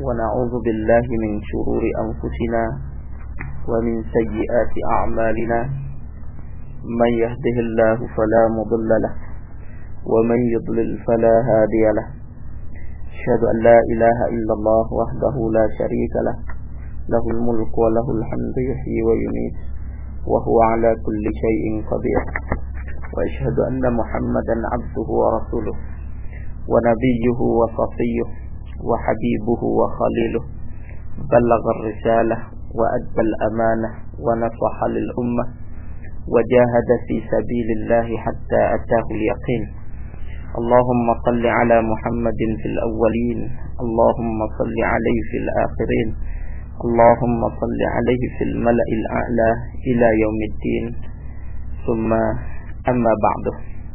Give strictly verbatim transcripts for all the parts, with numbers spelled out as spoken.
ونعوذ بالله من شرور أنفسنا ومن سيئات أعمالنا من يهده الله فلا مضل له ومن يضلل فلا هادي له أشهد أن لا إله إلا الله وحده لا شريك له له الملك وله الحمد يحيي ويميت وهو على كل شيء قدير وأشهد أن محمدا عبده ورسوله ونبيه وصفيه وحبيبه وخليله بلغ الرسالة وأدى الأمانة ونصح للأمة وجاهد في سبيل الله حتى أتاه اليقين. اللهم صل على محمد في الأولين، اللهم صل عليه في الآخرين، اللهم صل عليه في الملأ الأعلى إلى يوم الدين. ثم أما بعد.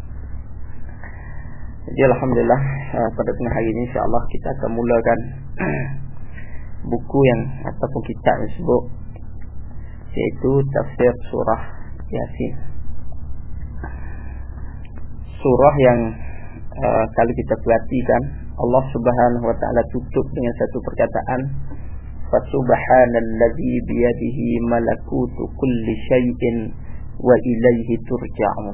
Jadi alhamdulillah pada tengah hari ini insya-Allah kita akan mulakan buku yang ataupun kitab yang disebut iaitu tafsir surah Yasin. Surah yang uh, kalau kita perhatikan Allah Subhanahu wa taala tutup dengan satu perkataan Fasubhanallazi biyadihi malakutu kulli syai'in wa ilaihi turja'un.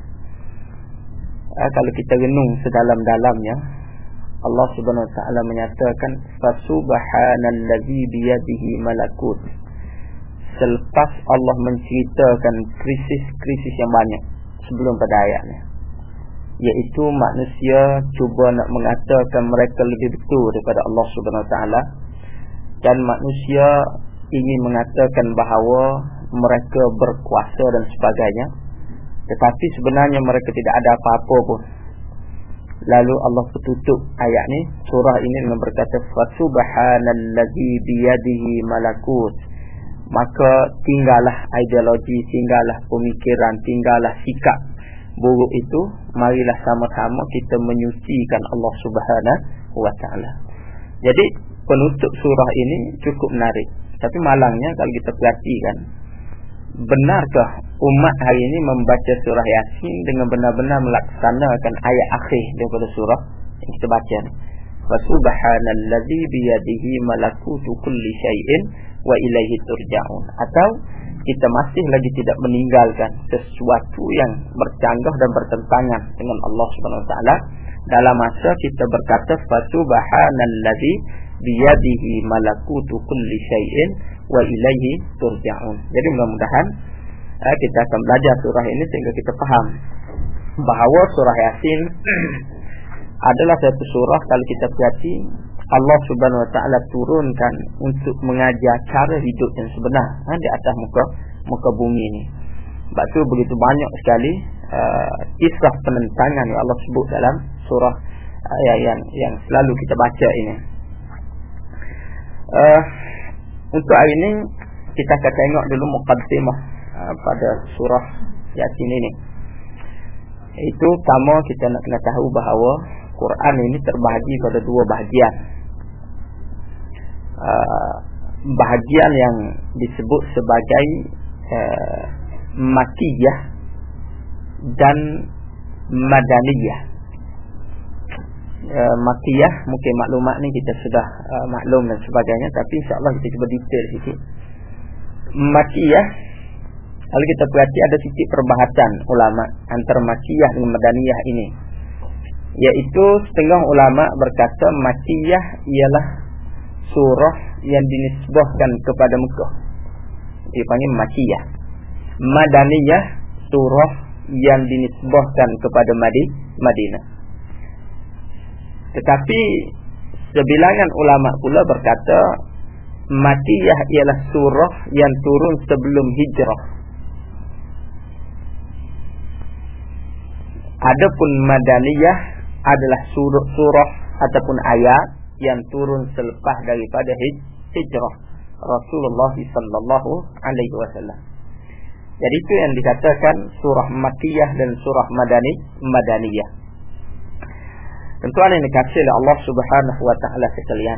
Uh, kalau kita renung sedalam-dalamnya Allah Subhanahu wa taala menyatakan Fasubhanallazi biyadihi malakut. Selepas Allah menceritakan krisis-krisis yang banyak sebelum pada ayatnya, iaitu manusia cuba nak mengatakan mereka lebih betul daripada Allah Subhanahu wa taala, dan manusia ingin mengatakan bahawa mereka berkuasa dan sebagainya, tetapi sebenarnya mereka tidak ada apa-apa pun. Lalu Allah tutup ayat ni, surah ini dengan berkata Fasubhanallazi biyadihi malakut. Maka tinggallah ideologi, tinggallah pemikiran, tinggallah sikap buruk itu. Marilah sama-sama kita menyucikan Allah Subhanahu wa taala. Jadi penutup surah ini cukup menarik. Tapi malangnya kalau kita perhatikan, benarkah umat hari ini membaca surah Yasin dengan benar-benar melaksanakan ayat akhir daripada surah yang kita baca ni? Fasubhanallazi biyadihi malakutu kulli syai'in wa ilaihi turja'un. Atau kita masih lagi tidak meninggalkan sesuatu yang bercanggah dan bertentangan dengan Allah Subhanahu wa taala dalam masa kita berkata Fasubhanallazi biyadihi malakutu kulli syai'in wa ilaihi turja'un. Jadi mudah-mudahan eh, kita akan belajar surah ini sehingga kita faham bahawa surah Yasin adalah satu surah kalau kita perhati Allah Subhanahu wa taala turunkan untuk mengajar cara hidup yang sebenar ha, di atas muka muka bumi ini. Sebab tu begitu banyak sekali uh, kisah penentangan yang Allah sebut dalam surah uh, yang yang selalu kita baca ini. Uh, untuk hari ini kita akan tengok dulu muqaddimah uh, pada surah Yasin ini. Itu pertama kita nak kena tahu bahawa Quran ini terbahagi pada dua bahagian. Uh, bahagian yang disebut sebagai uh, Makkiyah dan Madaniyah. uh, Makkiyah mungkin maklumat ni kita sudah uh, maklum dan sebagainya, tapi insya-Allah kita cuba detail sikit. Makkiyah, kalau kita perhati ada sikit perbahasan ulama antara Makkiyah dengan Madaniyah ini, iaitu setengah ulama berkata Makkiyah ialah surah yang dinisbahkan kepada Mekah, dipanggil Makkiyah. Madaniyah surah yang dinisbahkan kepada Madinah. Tetapi sebilangan ulama pula berkata Makkiyah ialah surah yang turun sebelum hijrah. Adapun Madaniyah adalah surah, surah ataupun ayat yang turun selepas daripada hijrah Rasulullah sallallahu alaihi wasallam. Jadi itu yang dikatakan surah Makkiyah dan surah Madani Madaniyah. Tentuan yang dikasih oleh Allah Subhanahu wa taala sekalian.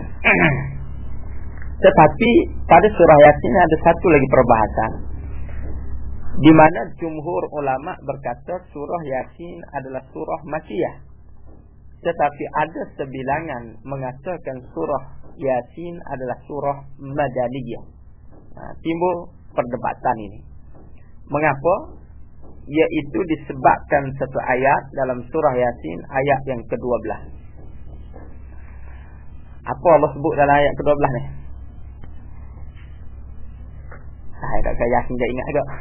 Tetapi pada surah Yasin ada satu lagi perbahasan, di mana jumhur ulama berkata surah Yasin adalah surah Makkiyah. Tetapi ada sebilangan mengatakan surah Yasin adalah surah Madaniyah. Nah, timbul perdebatan ini. Mengapa? Iaitu disebabkan satu ayat dalam surah Yasin, ayat yang kedua belas. Apa Allah sebut dalam ayat kedua belas ni? Saya tak kaya Yasin tak ingat agak.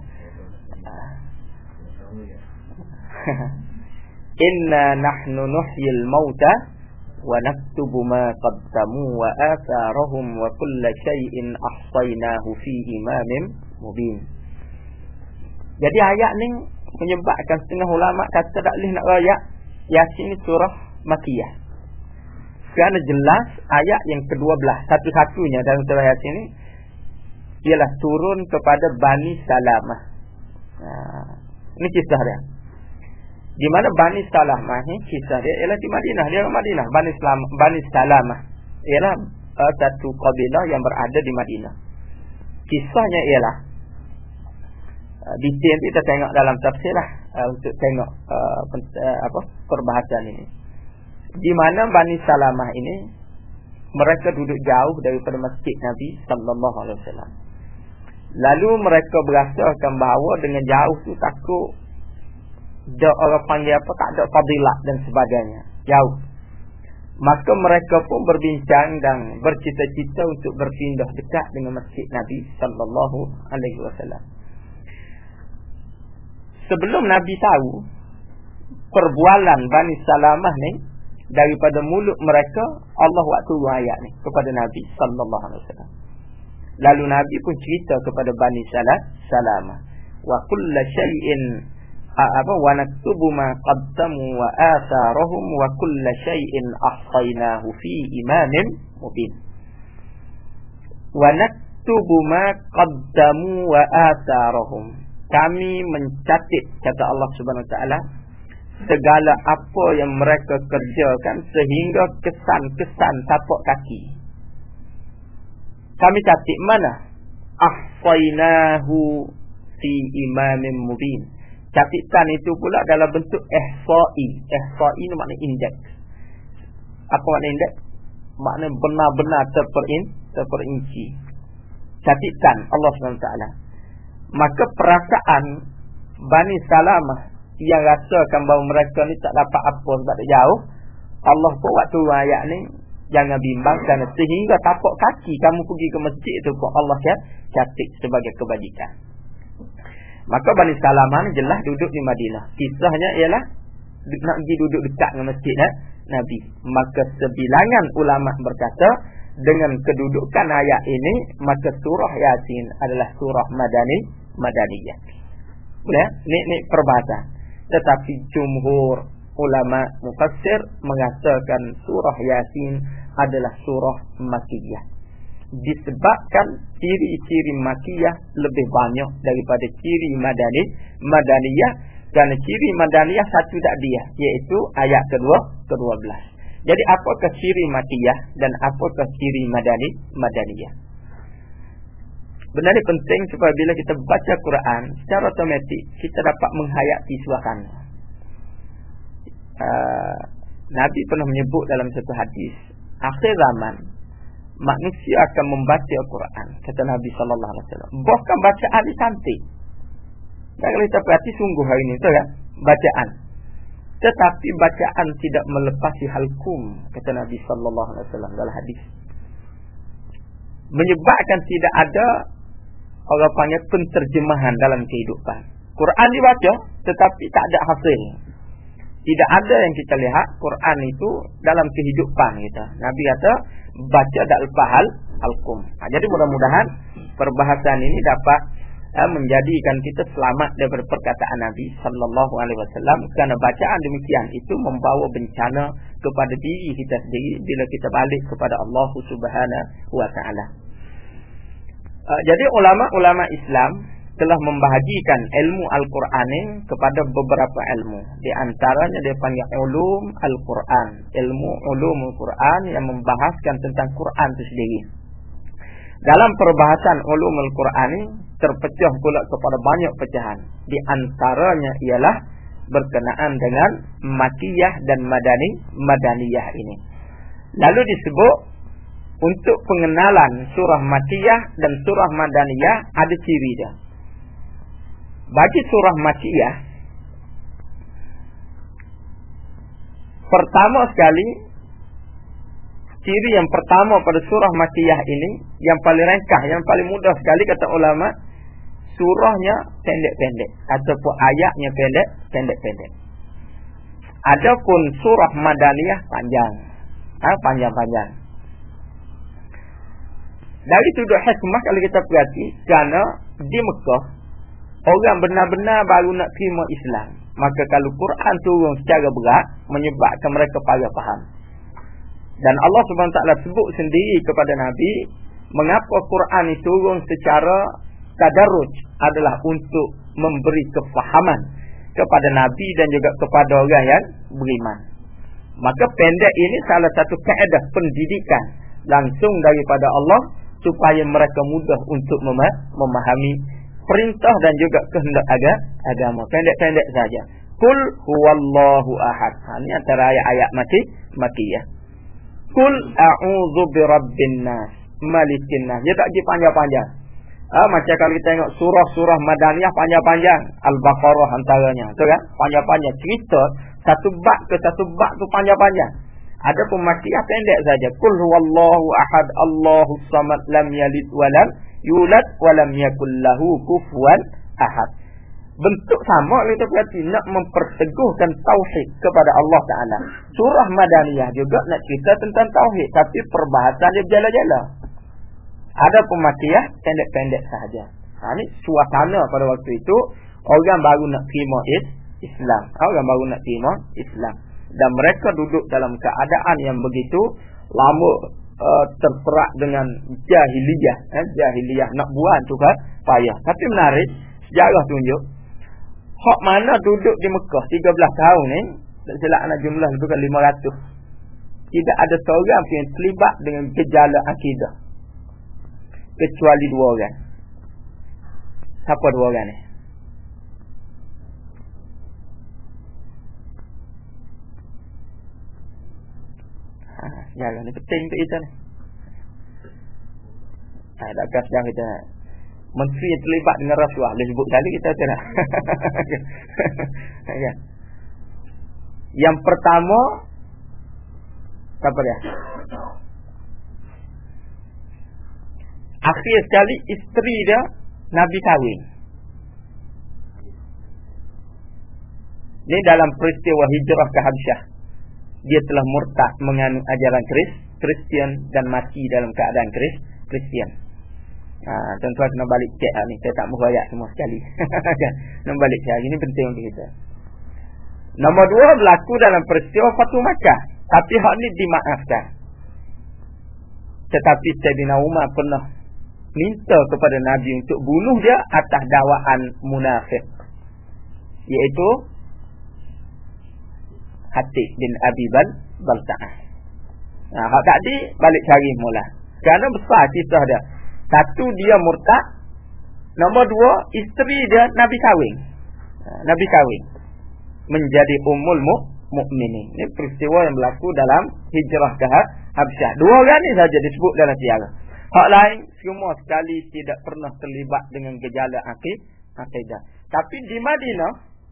Inna nahnu nuhyil mauta wa naktubu ma qaddamu wa atharahum wa kulla syai'in ahsaynahu fi imamin mubin. Jadi ayat ni menyebabkan setengah ulama kata tak boleh nak rayak Yasin ni surah Makiyah. Kerana jelas ayat yang kedua belas satu-satunya dalam surah Yasin ni ialah turun kepada Bani Salamah. Nah, ini kisah dia. Di mana Bani Salamah ni kisah dia ialah di Madinah, dia orang Madinah. Bani Salamah, Bani Salamah ialah uh, satu kabilah yang berada di Madinah. Kisahnya ialah uh, detail kita tengok dalam tafsir lah uh, untuk tengok uh, uh, apa perbahasan ini. Di mana Bani Salamah ini mereka duduk jauh daripada masjid Nabi sallallahu alaihi wasallam. Lalu mereka berasakan bahawa dengan jauh tu takut dia orang panggil apa, tak ada fadilah dan sebagainya, jauh. Maka mereka pun berbincang dan bercita-cita untuk berpindah dekat dengan masjid Nabi sallallahu alaihi wasallam. Sebelum Nabi tahu perbualan Bani Salamah ni daripada mulut mereka, Allah waktu ayat ni kepada Nabi sallallahu alaihi wasallam. Lalu Nabi pun cerita kepada Bani Salamah, wa kullu syai'in apa wa naktubu ma qaddamu wa atharahum wa kullu syai'in ahsaynahu fi imamin mubin. Wa naktubu ma qaddamu wa atharahum. Kami mencatat, kata Allah Subhanahu wa taala, segala apa yang mereka kerjakan sehingga kesan-kesan tapak kaki. Kami catat mana? Ahsaynahu fi imamin mubin. Catatan itu pula dalam bentuk ihsa'i. Ihsa'i ni makna indeks. Apa makna indeks? Makna benar-benar terperin, terperinci. Catatan Allah subhanahu wa taala. Maka perasaan Bani Salamah yang rasakan bahawa mereka ni tak dapat apa sebab tak jauh, Allah pun waktu ayat ni jangan bimbang, kerana sehingga tapak kaki kamu pergi ke masjid itu pun Allah catat sebagai kebajikan. Maka Bani Salamah ni jelas duduk di Madinah. Kisahnya ialah nak pergi duduk dekat dengan masjid eh? Nabi. Maka sebilangan ulama berkata dengan kedudukan ayat ini, maka surah Yasin adalah surah Madani, Madaniyah. Boleh? Ni, ni perbahasan. Tetapi jumhur ulama mufassir mengatakan surah Yasin adalah surah Makiyah. Disebabkan ciri-ciri Makiyah lebih banyak daripada ciri Madani, Madaniyah. Kerana ciri Madaniyah satu tak dia, iaitu ayat kedua, kedua belas. Jadi apakah ciri Makiyah dan apakah ciri Madani, Madaniyah? Benda ni penting supaya bila kita baca Quran, secara otomatik kita dapat menghayati suasana. Uh, Nabi pernah menyebut dalam satu hadis, akhir zaman manusia akan membaca Al-Quran, kata Nabi sallallahu alaihi wasallam. Bahkan bacaan ni cantik. Dan kalau kita perhati sungguh hari ni tu kan, bacaan. Tetapi bacaan tidak melepasi halkum, kata Nabi sallallahu alaihi wasallam dalam hadis. Menyebabkan tidak ada orang panggil penterjemahan dalam kehidupan. Quran dibaca tetapi tak ada hasil. Tidak ada yang kita lihat Quran itu dalam kehidupan kita. Nabi kata baca tak lepas hal halkum. Ha, jadi mudah-mudahan perbahasan ini dapat ha, menjadikan kita selamat daripada perkataan Nabi sallallahu alaihi wasallam, kerana bacaan demikian itu membawa bencana kepada diri kita sendiri bila kita balik kepada Allah Subhanahu wa taala. Ha, jadi ulama-ulama Islam telah membahagikan ilmu Al-Quran kepada beberapa ilmu. Di antaranya dia panggil ulum Al-Quran, ilmu ulum Al-Quran yang membahaskan tentang Quran itu sendiri. Dalam perbahasan ulum Al-Quran ini terpecah pula kepada banyak pecahan. Di antaranya ialah berkenaan dengan Makiyah dan Madani, Madaniyah ini. Lalu disebut untuk pengenalan surah Makkiyah dan surah Madaniyah ada ciri dia. Bagi surah Makkiyah, pertama sekali, ciri yang pertama pada surah Makkiyah ini, yang paling ringkas, yang paling mudah sekali kata ulama, surahnya pendek-pendek ataupun ayatnya pendek, pendek-pendek. Adapun surah Madaniyah panjang, ha, panjang-panjang. Dari sudut hikmah kalau kita perhati, kerana di Mekah orang benar-benar baru nak terima Islam, maka kalau Quran turun secara berat menyebabkan mereka payah faham. Dan Allah Subhanahu Wa Taala sebut sendiri kepada Nabi, mengapa Quran itu turun secara tadarruj adalah untuk memberi kefahaman kepada Nabi dan juga kepada orang yang beriman. Maka pendek ini salah satu kaedah pendidikan langsung daripada Allah supaya mereka mudah untuk memahami perintah dan juga kehendak agama. Pendek-pendek saja. Qul huwallahu ahad. Ha, ini antara ayat-ayat mati Makkiyah. Qul a'udzu birabbin nas, malikin nas. Dia tak pergi panjang-panjang. Ha, macam kalau kita tengok surah-surah Madaniyah panjang-panjang, Al-Baqarah antaranya, betul kan? Panjang-panjang cerita satu bab ke satu bab tu panjang-panjang. Adapun Makkiyah pendek saja. Qul huwallahu ahad, Allahus samad, lam yalid wa lam yulad wa lam yakul lahu kufuwan ahad. Bentuk sama kita berarti nak memperteguhkan tauhid kepada Allah Taala. Surah Madaniyah juga nak cerita tentang tauhid, tapi perbahasan dia berjala-jala. Adapun Makkiyah pendek-pendek sahaja. Ha, ni suasana pada waktu itu orang baru nak terima Islam. Orang baru nak terima Islam. Dan mereka duduk dalam keadaan yang begitu lama, uh, terperak dengan jahiliyah. Eh, jahiliyah nak buat tu kan payah. Tapi menarik, sejarah tunjuk hak mana duduk di Mekah tiga belas tahun ni, tak silap anak jumlah lebih kan lima ratus. Tidak ada seorang pun yang terlibat dengan gejala akidah kecuali dua orang. Siapa dua orang ni? Ha, sejarah ni penting untuk kita ni. Ha, adakah sejarah kita menteri yang terlibat dengan rasuah, boleh sebut sekali kita tak? Ya. Yang pertama, siapa dia? Akhir sekali isteri dia Nabi kahwin. Ini dalam peristiwa hijrah ke Habsyah. Dia telah murtad menganut ajaran Kris, Kristian dan mati dalam keadaan Kris, Kristian. Ha, tuan-tuan kena balik cek lah ni. Saya tak mahu ayat semua sekali. Kena balik cek. Ini penting untuk kita. Nombor dua, berlaku dalam peristiwa Fatu Makkah. Tapi hak ni dimaafkan. Tetapi Sayyidina Umar pernah minta kepada Nabi untuk bunuh dia atas dakwaan munafik, iaitu Hatib bin Abi Balta'ah. Nah, hak tadi balik cari mula. Kerana besar kisah dia. Satu, dia murtad. Nombor dua, isteri dia Nabi kahwin. Nabi kahwin menjadi ummul mukminin. Ini peristiwa yang berlaku dalam hijrah ke Habsyah. Dua orang ni saja disebut dalam sejarah. Hak lain semua sekali tidak pernah terlibat dengan gejala akidah. Tapi di Madinah,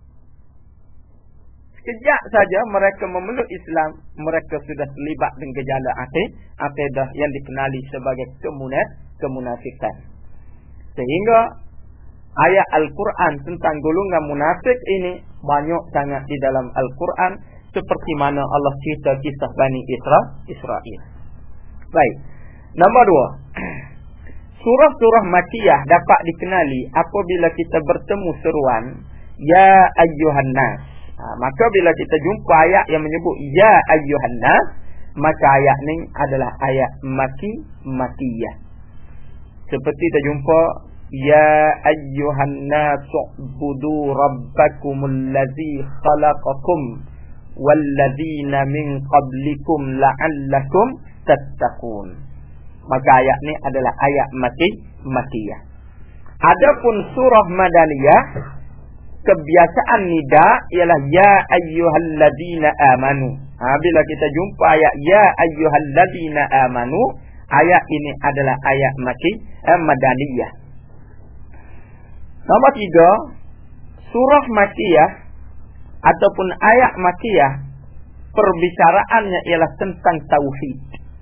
sekejap saja mereka memeluk Islam, mereka sudah terlibat dengan gejala akidah yang dikenali sebagai kemunafikan. Sehingga ayat Al-Quran tentang golongan munafik ini banyak sangat di dalam Al-Quran, seperti mana Allah cerita kisah Bani Israel. Baik. Nombor dua, surah-surah Makkiyah dapat dikenali apabila kita bertemu seruan Ya ayyuhan nas. Ha, maka bila kita jumpa ayat yang menyebut Ya ayyuhan nas, maka ayat ni adalah ayat Makki, Makkiyah. Seperti kita jumpa Ya ayyuhan nas u'budu rabbakumul ladzi khalaqakum walladzina min qablikum la'allakum tattaqun. Maka ayat ni adalah ayat Makki, Makkiyah. Adapun surah Madaniyah, kebiasaan nida ialah Ya ayyuhalladzina amanu. Ha, bila kita jumpa ayat Ya ayyuhalladzina amanu, ayat ini adalah ayat Makki, eh, Madaniyah. Nombor tiga, surah Makkiyah ataupun ayat Makkiyah perbicaraannya ialah tentang tauhid.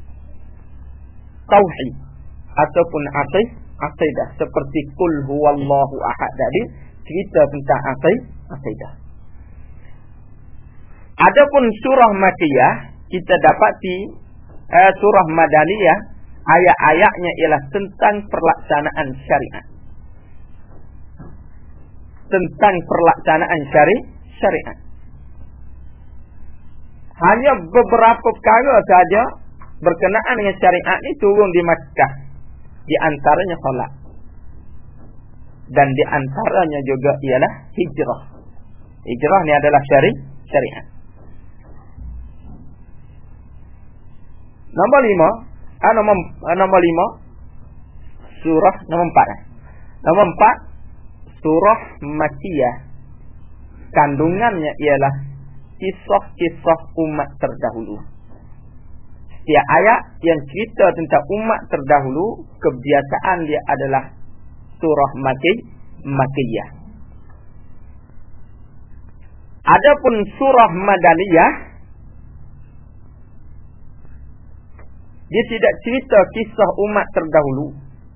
Tauhid ataupun aqid, aqidah seperti qul huwallahu ahad tadi, cerita tentang aqid, aqidah. Adapun surah Makkiyah kita dapati eh, surah Madaniyah ayat-ayatnya ialah tentang pelaksanaan syariat. Tentang pelaksanaan syari syariat. Hanya beberapa perkara saja berkenaan dengan syariat ini turun di Makkah. Di antaranya salat. Dan di antaranya juga ialah hijrah. Hijrah ni adalah syari syariat. Nombor lima, ah, nombor, ah, nombor lima, surah nombor empat. Eh. Nombor empat, surah Makkiyah. Kandungannya ialah kisah-kisah umat terdahulu. Setiap ayat yang cerita tentang umat terdahulu, kebiasaan dia adalah surah Makki, Makkiyah. Adapun surah Madaniyah, dia tidak cerita kisah umat terdahulu,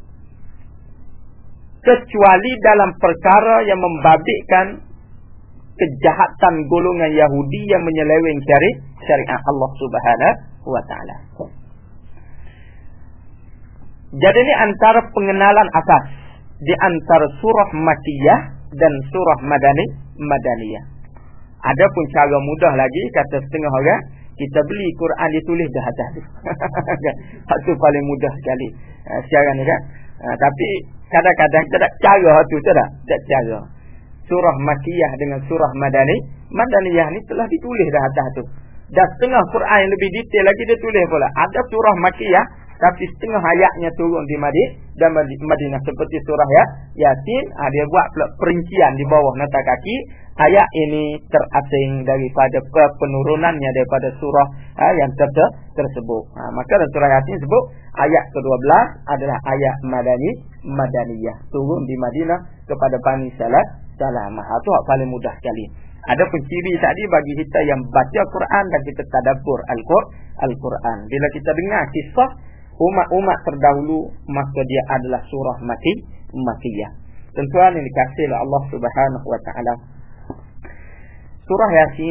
kecuali dalam perkara yang membabitkan kejahatan golongan Yahudi yang menyeleweng syari syariat Allah Subhanahu wa taala. Jadi ini antara pengenalan asas di antara surah Makkiyah dan surah Madani Madaniyah. Adapun cara mudah lagi, kata setengah orang, kita beli Quran ditulis dah atas tu. Itu paling mudah sekali. Uh, sekarang ni kan. Uh, tapi kadang-kadang tak ada cara tu, tak ada. Tak cara. Surah Makkiyah dengan surah Madani, Madaniyah ni telah ditulis dah atas tu. Dan setengah Quran yang lebih detail lagi dia tulis pula. Ada surah Makkiyah, tapi setengah ayatnya turun di Madinah dan Madinah, seperti surah ya Yasin. Ha, dia buat pula perincian di bawah nota kaki. Ayat ini terasing daripada penurunannya daripada surah ha, yang ter- tersebut. Ha, maka dalam surah Yasin sebut ayat kedua belas adalah ayat Madani Madaniyah, turun di Madinah kepada Bani Salah Salamah. Itu hak paling mudah sekali. Ada penciri tadi bagi kita yang baca Quran dan kita tadabbur Al-Quran. Bila kita dengar kisah umat-umat terdahulu, maka dia adalah surah Makki, Makkiyah. Tentuan yang dikasih oleh Allah Subhanahu wa taala. Surah Yasin,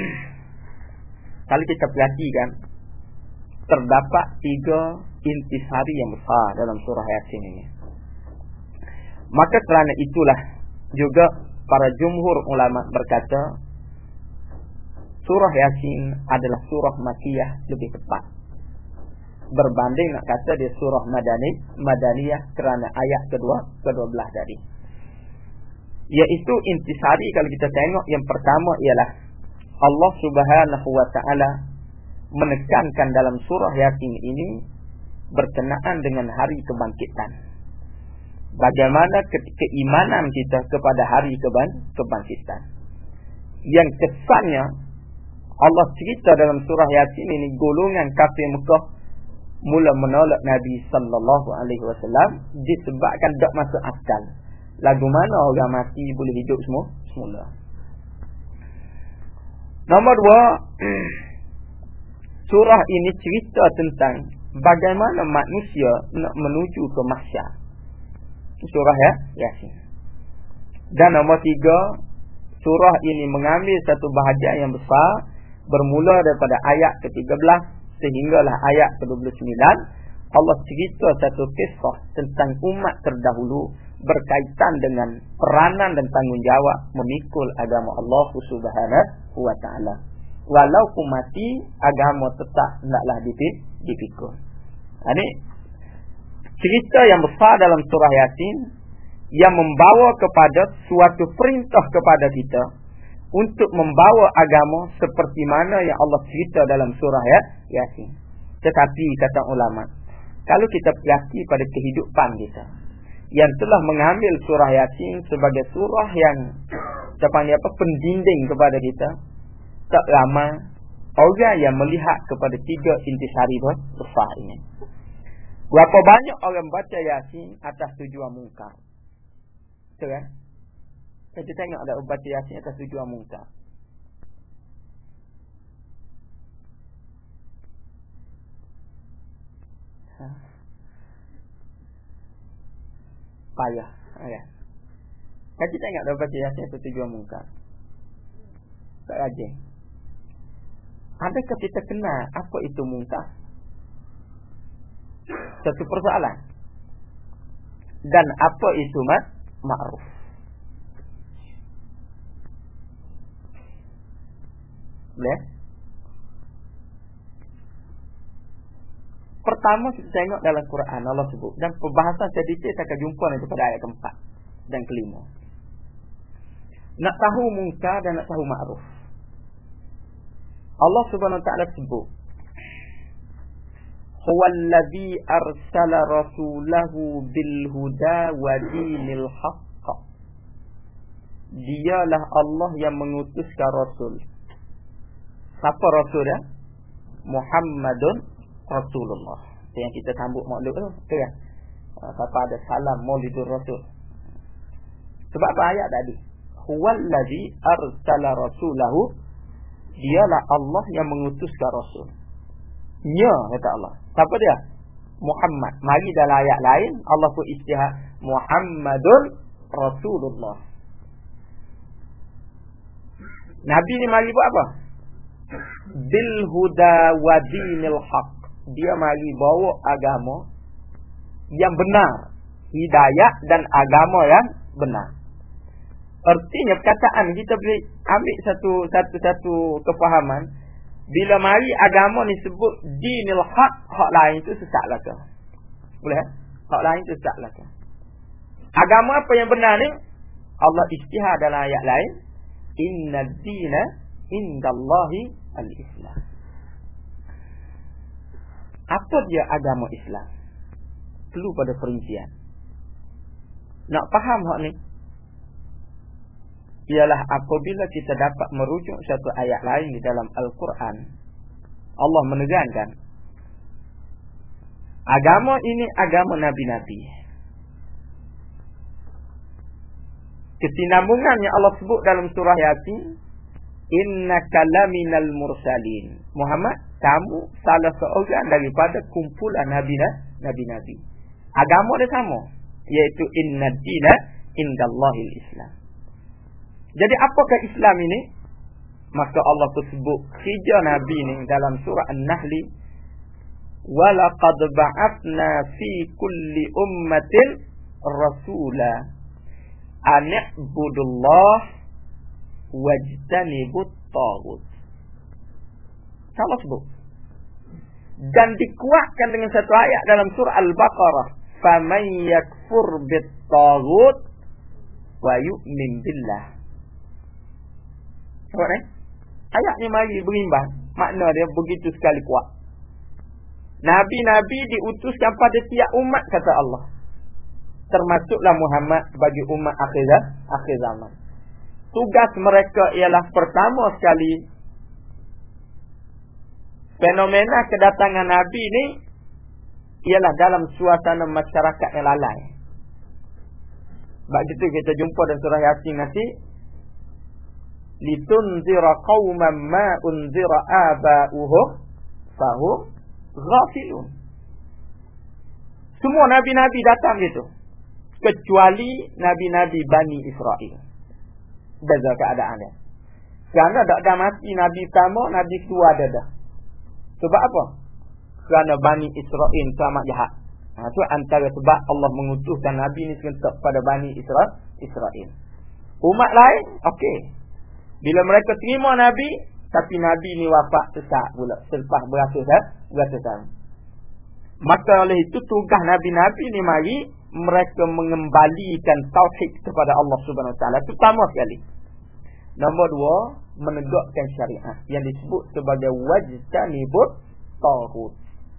kalau kita perhatikan, terdapat tiga intisari yang besar dalam surah Yasin ini. Maka kerana itulah juga para jumhur ulama berkata surah Yasin adalah surah Makkiyah lebih tepat berbanding nak kata dia surah Madani Madaniyah kerana ayat kedua kedua belah tadi. Iaitu intisari kalau kita tengok, yang pertama ialah Allah Subhanahu wa taala menekankan dalam surah Yasin ini berkenaan dengan hari kebangkitan. Bagaimana keimanan kita kepada hari kebangkitan. Yang kesannya Allah cerita dalam surah Yasin ini, golongan kafir Mekah mula menolak Nabi sallallahu alaihi wasallam disebabkan tak masuk akal. Lagu mana orang mati boleh hidup semua semula. Nombor dua, surah ini cerita tentang bagaimana manusia nak menuju ke mahsyar. Surah ya Yasin. Dan nombor tiga, surah ini mengambil satu bahagian yang besar bermula daripada ayat ke tiga belas sehinggalah ayat ke dua puluh sembilan. Allah cerita satu kisah tentang umat terdahulu berkaitan dengan peranan dan tanggungjawab memikul agama Allah Subhanahu wa taala. Walaupun mati, agama tetap naklah dipikul. Ini cerita yang besar dalam surah Yasin yang membawa kepada suatu perintah kepada kita untuk membawa agama seperti mana yang Allah cerita dalam surah Yasin. Tetapi kata ulama, kalau kita perhati pada kehidupan kita yang telah mengambil surah Yasin sebagai surah yang sepanjang apa pendinding kepada kita, tak ramai orang yang melihat kepada tiga intisari besar ini. Berapa banyak orang baca Yasin atas tujuan mungkar. Betul kan? Kita tengok ada baca Yasin atas tujuan mungkar. Ha. Payah. Ya. Kita tengok ada baca Yasin atas tujuan mungkar. Tak rajin. Adakah kita kenal apa itu mungkar? Satu persoalan. Dan apa itu mak ma'ruf? Boleh? Pertama kita tengok dalam Quran Allah sebut, dan pembahasan saya detail saya akan jumpa nanti pada ayat keempat dan kelima. Nak tahu mungkar dan nak tahu ma'ruf. Allah Subhanahu wa taala sebut, huwallazi arsala rasulahu bil huda wa dinil haqq. Dialah Allah yang mengutuskan rasul. Siapa rasul dia? Muhammadun Rasulullah. Itu yang kita sambut maulid tu, betul kan? Siapa ada salam maulidur rasul. Sebab apa ayat tadi? Huwallazi arsala rasulahu. Dialah Allah yang mengutuskan rasul. Ya, kata Allah. Siapa dia? Muhammad. Mari dalam ayat lain Allah pun istihad Muhammadun Rasulullah. Nabi ni mari buat apa? Bil huda wa dinil haq. Dia mari bawa agama yang benar, hidayah dan agama yang benar. Artinya perkataan kita boleh ambil satu satu satu kefahaman. Bila mari agama ni sebut dinil haq, hak lain tu sesat lah ke? Boleh? Hak lain tu sesat lah ke? Agama apa yang benar ni? Allah isytihar dalam ayat lain, inna dina indallahi al-Islam. Apa dia agama Islam? Perlu pada perincian. Nak faham hak ni, ialah apabila kita dapat merujuk satu ayat lain di dalam Al-Quran. Allah menegaskan agama ini agama Nabi-Nabi. Kesinambungan yang Allah sebut dalam surah Yasin, innaka laminal mursalin. Muhammad, kamu salah seorang daripada kumpulan Nabi-Nabi. Agama dia sama, iaitu inna dina indallahil Islam. Jadi apakah Islam ini? Maka Allah tersebut kerja Nabi ni dalam surah An-Nahl, walaqad ba'athna fi kulli ummatin rasula an i'budullah wajtanibut taghut. Allah sebut. Dan dikuatkan dengan satu ayat dalam surah Al-Baqarah, faman yakfur bit taghut wa yu'min billah. Nampak ni? Ayat ni mari berimbang. Makna dia begitu sekali kuat. Nabi-Nabi diutuskan pada tiap umat, kata Allah. Termasuklah Muhammad sebagai umat akhir, akhir zaman. Tugas mereka ialah pertama sekali, fenomena kedatangan Nabi ni ialah dalam suasana masyarakat yang lalai. Sebab itu kita jumpa dalam surah Yasin nanti, litunzira qauman ma unzira aba'uhum fahum ghafilun. Semua nabi-nabi datang gitu, kecuali nabi-nabi Bani Israel. Beza keadaannya. Kerana tak ada mati nabi pertama, nabi kedua ada dah. Sebab apa? Kerana Bani Israel teramat jahat. Ha, tu antara sebab Allah mengutuskan nabi ni serentak pada Bani Israel. Israel. Umat lain, okey. Bila mereka terima Nabi, tapi Nabi ni wafat sesat pula selepas beratus beratus tahun. Maka oleh itu tugas Nabi-Nabi ni mari mereka mengembalikan tauhid kepada Allah Subhanahu Wa Taala. Pertama sekali. Nombor dua, menegakkan syariat yang disebut sebagai wajtanibut taghut.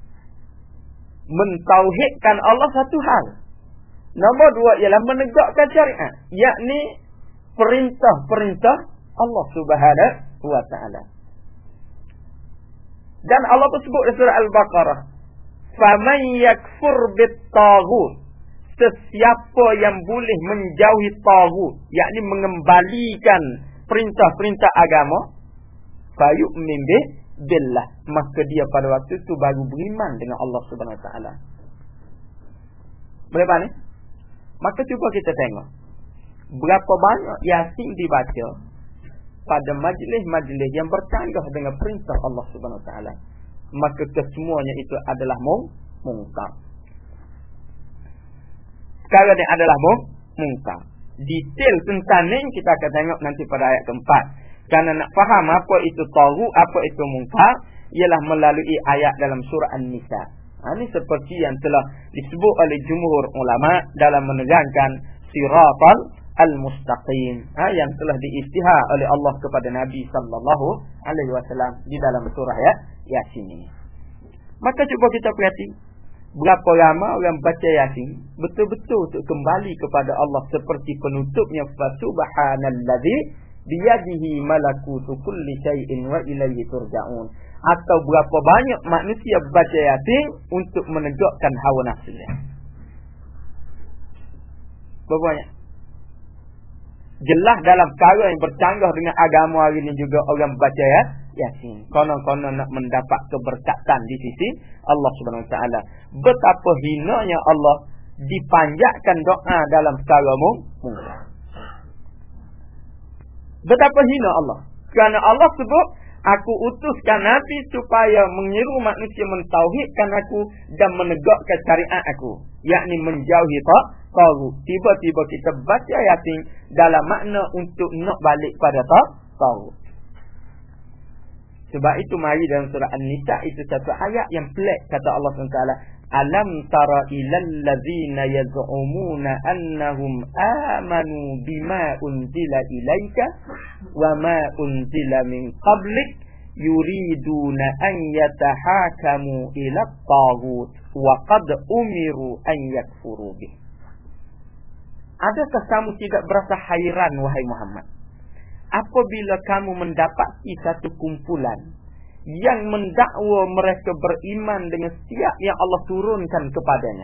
Mentauhidkan Allah satu hal. Nombor dua ialah menegakkan syariat, yakni perintah-perintah Allah Subhanahu Wa Taala. Dan Allah tersebut di surah Al-Baqarah, faman yakfur bit-taghut, sesiapa yang boleh menjauhi taghut, yakni mengembalikan perintah-perintah agama, fayu'min billah, maka dia pada waktu itu baru beriman dengan Allah Subhanahu Wa Taala. Boleh faham ni? Maka cuba kita tengok berapa banyak Yasin dibaca pada majlis-majlis yang bercanggah dengan perintah Allah Subhanahu Wa Taala. Maka kesemuanya itu adalah mungkar. Sekarang ni adalah mungkar. Detail tentang ni kita akan tengok nanti pada ayat keempat. Karena nak faham apa itu taghut, apa itu mungkar, ialah melalui ayat dalam surah An-Nisa. Ha, ini seperti yang telah disebut oleh jumhur ulama dalam menerangkan siratal al-mustaqim, ha, yang telah diisytihar oleh Allah kepada Nabi sallallahu alaihi wasallam di dalam surah ya Yasin ini. Maka cuba kita perhati berapa ramai orang baca Yasin betul-betul untuk kembali kepada Allah, seperti penutupnya fasubhanallazi biyadihi malakutu kulli syai'in wa ilaihi turja'un. Atau berapa banyak manusia baca Yasin untuk menegakkan hawa nafsunya. Berapa banyak? Jelas dalam perkara yang bercanggah dengan agama hari ini juga orang baca ya Yasin. Konon-konon nak mendapat keberkatan di sisi Allah Subhanahu Wa Taala. Betapa hinanya Allah dipanjatkan doa dalam perkara mungkar. Betapa hina Allah. Kerana Allah sebut, aku utuskan Nabi supaya menyeru manusia mentauhidkan aku dan menegakkan syariat aku, yakni menjauhi taghut. Tiba-tiba kita baca Yasin dalam makna untuk nak balik pada taghut. Sebab itu mari dalam surah An-Nisa itu satu ayat yang pelik, kata Allah subhanahu wa taala, alam tara ilal ladzina yaz'umuna annahum amanu bima unzila ilaika wa ma unzila min qablik yuriduna an yatahakamu ila at-taghut wa qad umiru an yakfuru bih. Adakah kamu tidak berasa hairan wahai Muhammad apabila kamu mendapati satu kumpulan yang mendakwa mereka beriman dengan setiap yang Allah turunkan kepadanya,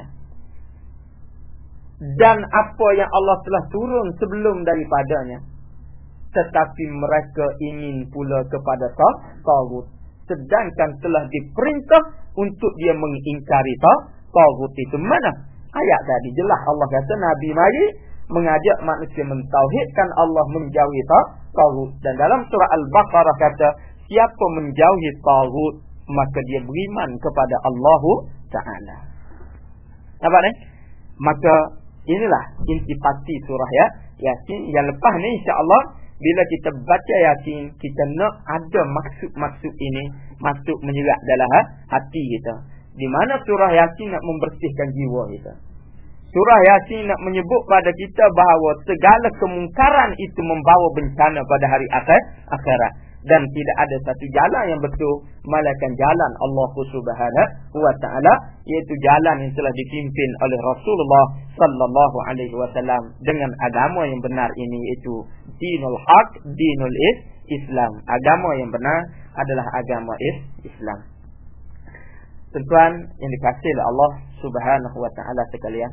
dan apa yang Allah telah turun sebelum daripadanya, tetapi mereka ingin pula kepada taghut, sedangkan telah diperintah untuk dia mengingkari taghut itu. Mana ayat tadi jelas Allah kata Nabi mari mengajak manusia mentauhidkan Allah, menjauhi taghut. Dan dalam surah Al-Baqarah kata, siapa menjauhi taghut maka dia beriman kepada Allah Taala. Nampak ni? Maka inilah intipati surah ya Yasin. Yang lepas ni insya-Allah bila kita baca Yasin, kita nak ada maksud-maksud ini masuk menyerap dalam hati kita. Di mana surah Yasin nak membersihkan jiwa kita. Surah Yasin nak menyebut pada kita bahawa segala kemungkaran itu membawa bencana pada hari akhir akhirat. Dan tidak ada satu jalan yang betul melainkan jalan Allah Subhanahu wa taala, iaitu jalan yang telah dipimpin oleh Rasulullah sallallahu alaihi wasallam dengan agama yang benar ini, iaitu dinul haq, dinul Islam. Agama yang benar adalah agama Islam. Tuan-tuan yang dikasihi oleh Allah Subhanahu wa taala sekalian,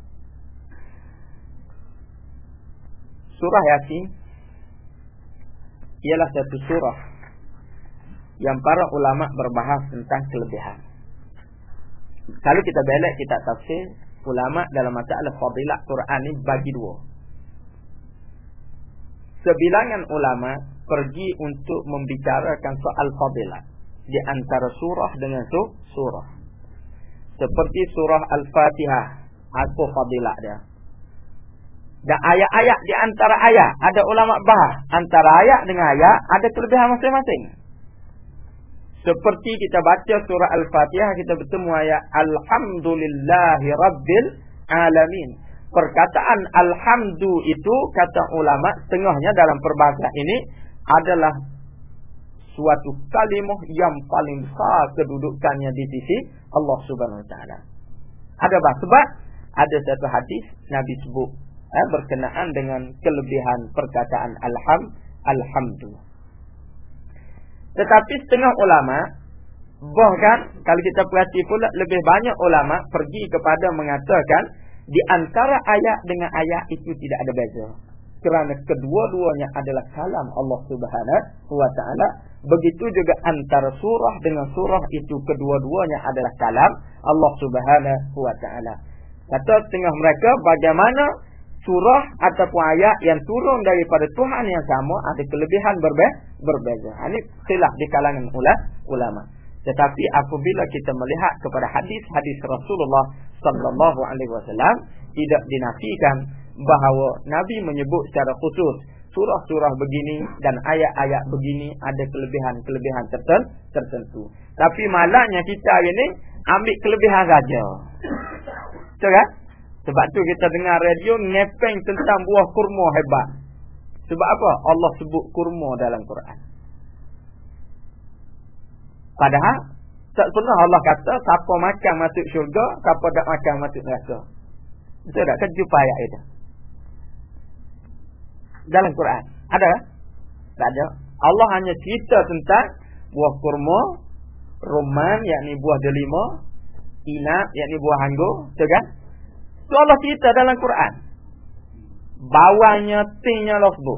surah Yasin ialah satu surah yang para ulama berbahas tentang kelebihan. Kalau kita belak kita tafsir, ulama dalam masalah fadilah Quran ini bagi dua. Sebilangan ulama pergi untuk membicarakan soal fadilah di antara surah dengan surah. Seperti surah Al-Fatihah, apa fadilah dia? Dan ayat-ayat di antara ayat, ada ulama bahas antara ayat dengan ayat ada kelebihan masing-masing. Seperti kita baca surah Al-Fatihah, kita bertemu ayat Alhamdulillahi Rabbil Alamin. Perkataan Alhamdu itu kata ulama setengahnya dalam perbahasan ini adalah suatu kalimah yang paling besar kedudukannya di sisi Allah Subhanahu Wa Taala. Ada bah? Sebab ada satu hadis Nabi sebut Eh, berkenaan dengan kelebihan perkataan alham, alhamdu. Tetapi setengah ulama Bahkan kalau kita perhati pula, lebih banyak ulama pergi kepada mengatakan di antara ayat dengan ayat itu tidak ada beza, kerana kedua-duanya adalah kalam Allah Subhanahu wa ta'ala. Begitu juga antara surah dengan surah itu, kedua-duanya adalah kalam Allah Subhanahu wa ta'ala. Kata setengah mereka, bagaimana surah ataupun ayat yang turun daripada Tuhan yang sama ada kelebihan berbe- berbeza. Ini khilaf di kalangan ulama. Tetapi apabila kita melihat kepada hadis-hadis Rasulullah sallallahu alaihi wasallam, tidak dinafikan bahawa Nabi menyebut secara khusus surah-surah begini dan ayat-ayat begini ada kelebihan-kelebihan tertentu. Tapi malangnya kita hari ini ambil kelebihan saja. Betul kan? Sebab tu kita dengar radio ngepeng tentang buah kurma hebat. Sebab apa? Allah sebut kurma dalam Quran. Padahal tak pernah Allah kata siapa makan masuk syurga, siapa tak makan masuk neraka. Betul tak? Kan jumpa ayat itu dalam Quran. Ada? Tak ada. Allah hanya cerita tentang buah kurma, rumman yakni buah delima, inab yakni buah anggur, betul kan? Itu Allah cerita dalam Quran. Bawahnya, tingnya Allah sebut.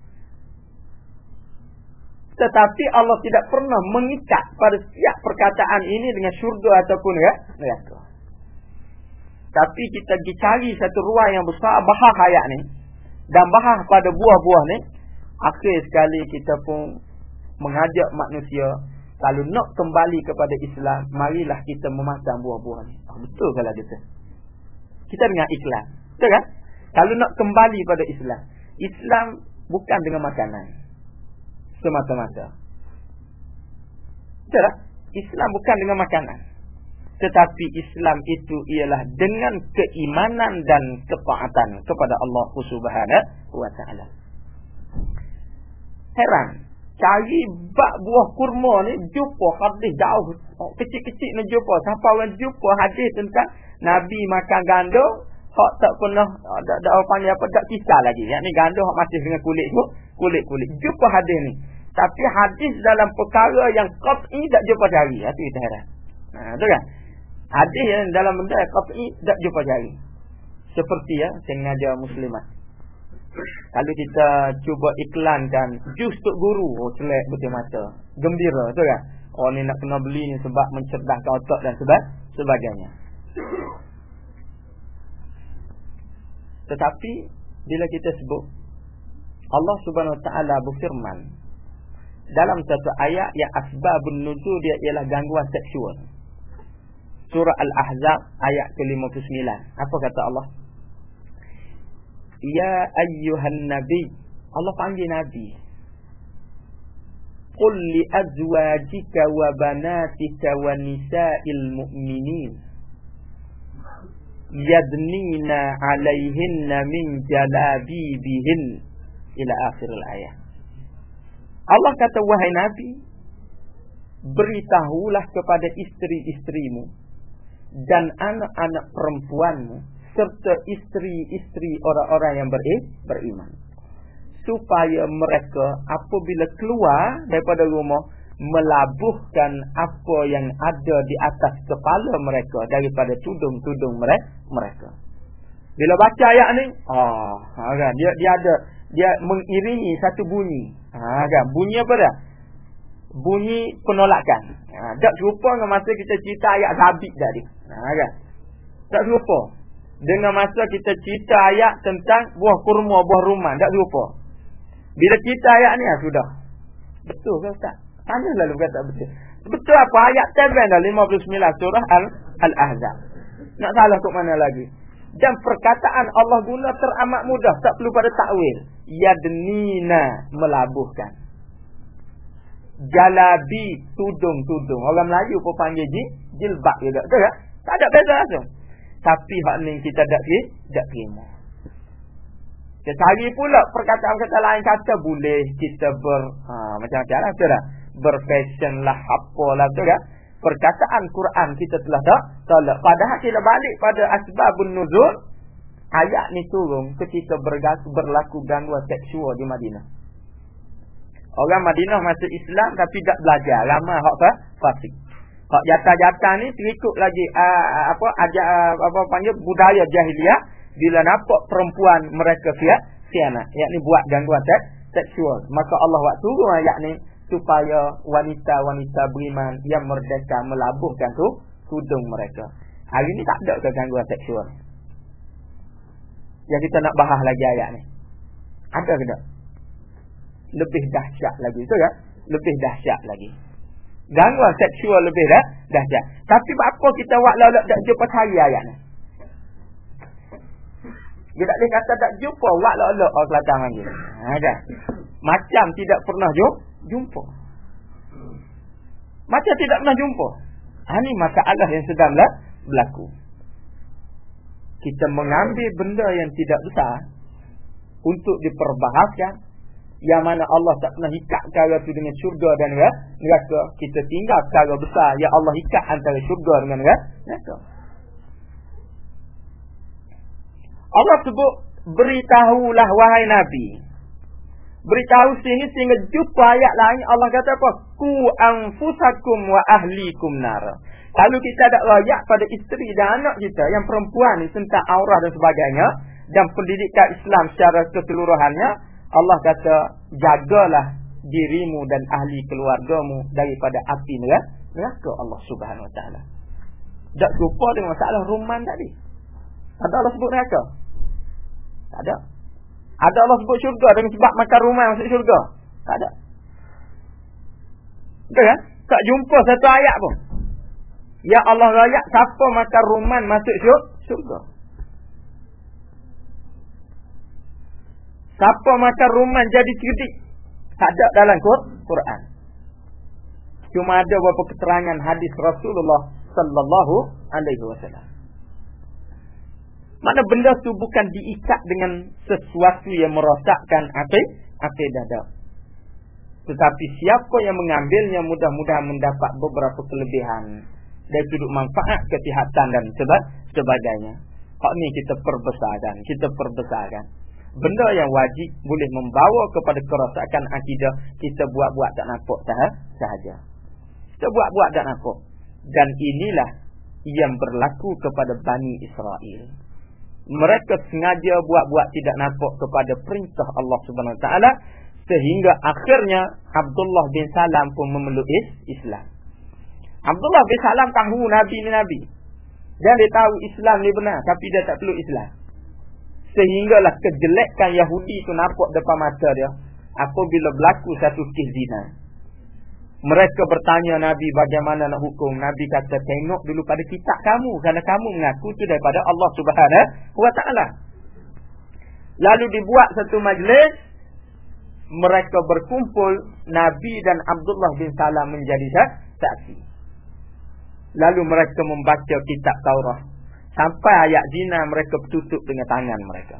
Tetapi Allah tidak pernah mengikat pada setiap perkataan ini dengan syurga ataupun ya, neraka. Tapi kita pergi cari satu ruang yang besar bahas ayat ni dan bahas pada buah-buah ni, akhir sekali kita pun mengajak manusia, kalau nak kembali kepada Islam, marilah kita memakan buah-buah ni. Oh, betul kalau kita kita dengan ikhlas, betul kan? Kalau nak kembali pada Islam, Islam bukan dengan makanan semata-mata. Betul tak? Islam bukan dengan makanan. Tetapi Islam itu ialah dengan keimanan dan ketaatan kepada Allah Subhanahu wa ta'ala. Heran, cari bak buah kurma ni, jumpa hadis jauh, kecil-kecil ni jumpa. Siapa orang jumpa hadis tentang Nabi makan gandum, hak tak pernah ada ada orang panggil apa, tak kisah lagi. Yang ni gandum hak masih dengan kulit tu, kulit-kulit. Jumpa hadis ni. Tapi hadis dalam perkara yang qat'i tak jumpa cari. Itu kita heran. Ha, betul kan? Hadis yang dalam benda qat'i tak jumpa cari. Seperti ya, saya mengajar muslimat. Kalau kita cuba iklankan jus tok guru, oh celak betul mata. Gembira, betul kan? Oh ni nak kena beli ni sebab mencerdahkan otak dan sebab sebagainya. Tetapi bila kita sebut Allah Subhanahu wa ta'ala berfirman dalam satu ayat yang asbabun nuzul dia ialah gangguan seksual. Surah Al-Ahzab ayat ke lima puluh sembilan. Apa kata Allah? Ya ayyuhan nabi, Allah panggil nabi. Qul li azwajika wa banatika wa nisa'il mu'minin yadnina 'alaihinna min jalabibihin ila akhir ayat. Allah kata, wahai Nabi, beritahulah kepada isteri-istrimu dan anak-anak perempuanmu serta isteri-isteri orang-orang yang beriman, supaya mereka apabila keluar daripada rumah melabuhkan apa yang ada di atas kepala mereka daripada tudung-tudung mereka. Bila baca ayat ni, ah, kan, dia dia ada dia mengiringi satu bunyi. Ha, kan, bunyi apa dah? Bunyi penolakan. Ha, tak serupa dengan masa kita cerita ayat zabit tadi. Ha, kan? Tak serupa dengan masa kita cerita ayat tentang buah kurma, buah rumman. Tak serupa. Bila cerita ayat ni, ha, sudah. Betul ke Ustaz? Tanya lalu kata betul. Betul apa? Ayat tujuh dah lima puluh sembilan surah Al-Ahzab. Nak salah kok mana lagi? Dan perkataan Allah guna teramat mudah, tak perlu pada takwil. Yadnina, melabuhkan. Jalabi, tudung-tudung. Orang Melayu pun panggil jilbab juga. Betul tak? Tak ada beza langsung. Tapi hak ni kita tak tak terima. Kita cari pula perkataan kata lain kata boleh kita ber ha, macam-macam lah, betul tak? Berfashion lah, apa lah, betul tak? Perkataan Quran kita telah tak tolak. Padahal kita balik pada asbabun nuzul, ayat ni turun ketika berlaku, berlaku gangguan seksual di Madinah. Orang Madinah masuk Islam tapi tak belajar, ramai hak fasik. Hak jatah-jatah ni terikut lagi uh, apa ajar uh, apa panggil budaya jahiliah, bila nampak perempuan mereka khianat, khianat yakni buat gangguan seks, seksual, maka Allah buat turun ayat ni supaya wanita-wanita beriman yang merdeka melabuhkan tu tudung mereka. Hari ni tak ada ke gangguan seksual? Yang kita nak bahas lagi ayat ni. Ada ke tak? Lebih dahsyat lagi tu ya. Lebih dahsyat lagi. Gangguan seksual lebih dah dahsyat. Tapi apa kita buat lalu tak jumpa cari ayat ni? Dia tak boleh kata tak jumpa. Buat lalu orang Kelantan panggil. Ada. Macam tidak pernah jumpa. Macam tidak pernah jumpa. Ha, ni masalah yang sedang berlaku. Kita mengambil benda yang tidak besar untuk diperbahaskan, yang mana Allah tak pernah ikat perkara itu dengan syurga dan neraka. Kita tinggal perkara besar yang Allah ikat antara syurga dengan neraka. Allah sebut, beritahulah wahai Nabi. Beritahu sini sehingga jumpa ayat lain. Allah kata apa? Ku anfusakum wa ahlikum nar. Kalau kita ada rakyat pada isteri dan anak kita yang perempuan ni tentang aurah dan sebagainya, dan pendidikan Islam secara keseluruhannya, Allah kata jagalah dirimu dan ahli keluargamu daripada api neraka Allah Subhanahu Wa Taala. Tak jumpa dengan masalah ruman tadi. Ada Allah sebut neraka? Tak ada. Ada Allah sebut syurga dengan sebab makan ruman masuk syurga? Tak ada. Betul kan? Tak jumpa satu ayat pun. Ya Allah raya siapa makan ruman masuk syurga? Siapa makan ruman jadi cerdik? Tak ada dalam Quran. Cuma ada beberapa keterangan hadis Rasulullah sallallahu alaihi wasallam. Mana benda tu bukan diikat dengan sesuatu yang merosakkan akidah dah. Tetapi siapa yang mengambilnya mudah-mudahan mendapat beberapa kelebihan dari sudut manfaat, kesihatan dan sebagainya. Hak ni kita perbesarkan, kita perbesarkan. Benda yang wajib boleh membawa kepada kerosakan akidah, kita buat-buat tak nampak sahaja. Kita buat-buat tak nampak. Dan inilah yang berlaku kepada Bani Israel. Mereka sengaja buat-buat tidak nampak kepada perintah Allah Subhanahu Wa Taala, sehingga akhirnya Abdullah bin Salam pun memeluk Islam. Abdullah bin Salam tahu Nabi ni Nabi. Dan dia tahu Islam ni benar, tapi dia tak peluk Islam. Sehinggalah kejelekan Yahudi tu nampak depan mata dia apabila berlaku satu kes zina. Mereka bertanya Nabi bagaimana nak hukum. Nabi kata tengok dulu pada kitab kamu, kerana kamu mengaku itu daripada Allah Subhanahu Wa Taala. Lalu dibuat satu majlis, mereka berkumpul, Nabi dan Abdullah bin Salam menjadi saksi. Lalu mereka membaca kitab Taurat. Sampai ayat zina mereka tutup dengan tangan mereka.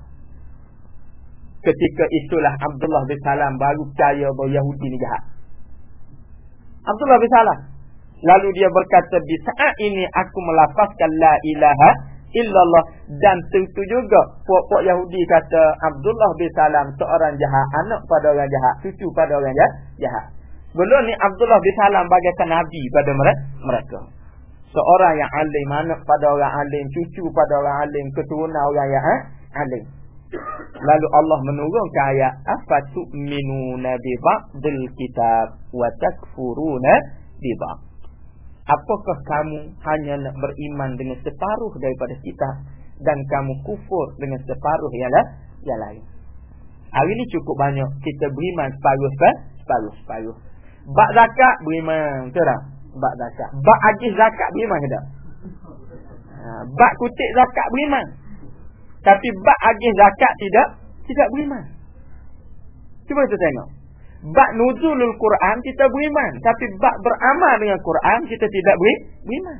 Ketika itulah Abdullah bin Salam baru percaya bahawa Yahudi ni jahat. Abdullah bin Salam. Lalu dia berkata, di saat ini aku melafazkan la ilaha illallah. Dan tentu juga puak-puak Yahudi kata Abdullah bin Salam seorang jahat, anak pada orang jahat, cucu pada orang jahat. Belum ni Abdullah bin Salam bagaikan Nabi pada mereka. Seorang yang alim, anak pada orang alim, cucu pada orang alim, keturunan orang yang eh, alim. Lalu Allah menurunkan ayat, afatu'minuna bi ba'dil kitab wa takfuruna bi ba'd. Apakah kamu hanya nak beriman dengan separuh daripada kitab dan kamu kufur dengan separuh yang, yang lain? Hari ini cukup banyak kita beriman separuh separuh separuh. Bak zakat beriman, betul tak? Bak zakat. Bak agih zakat beriman ke tak? Ha, bak kutip zakat beriman. Tapi bak agih zakat tidak tidak beriman. Cuba kita tengok. Bak nuzulul Quran kita beriman, tapi bak beramal dengan Quran kita tidak beri, beriman.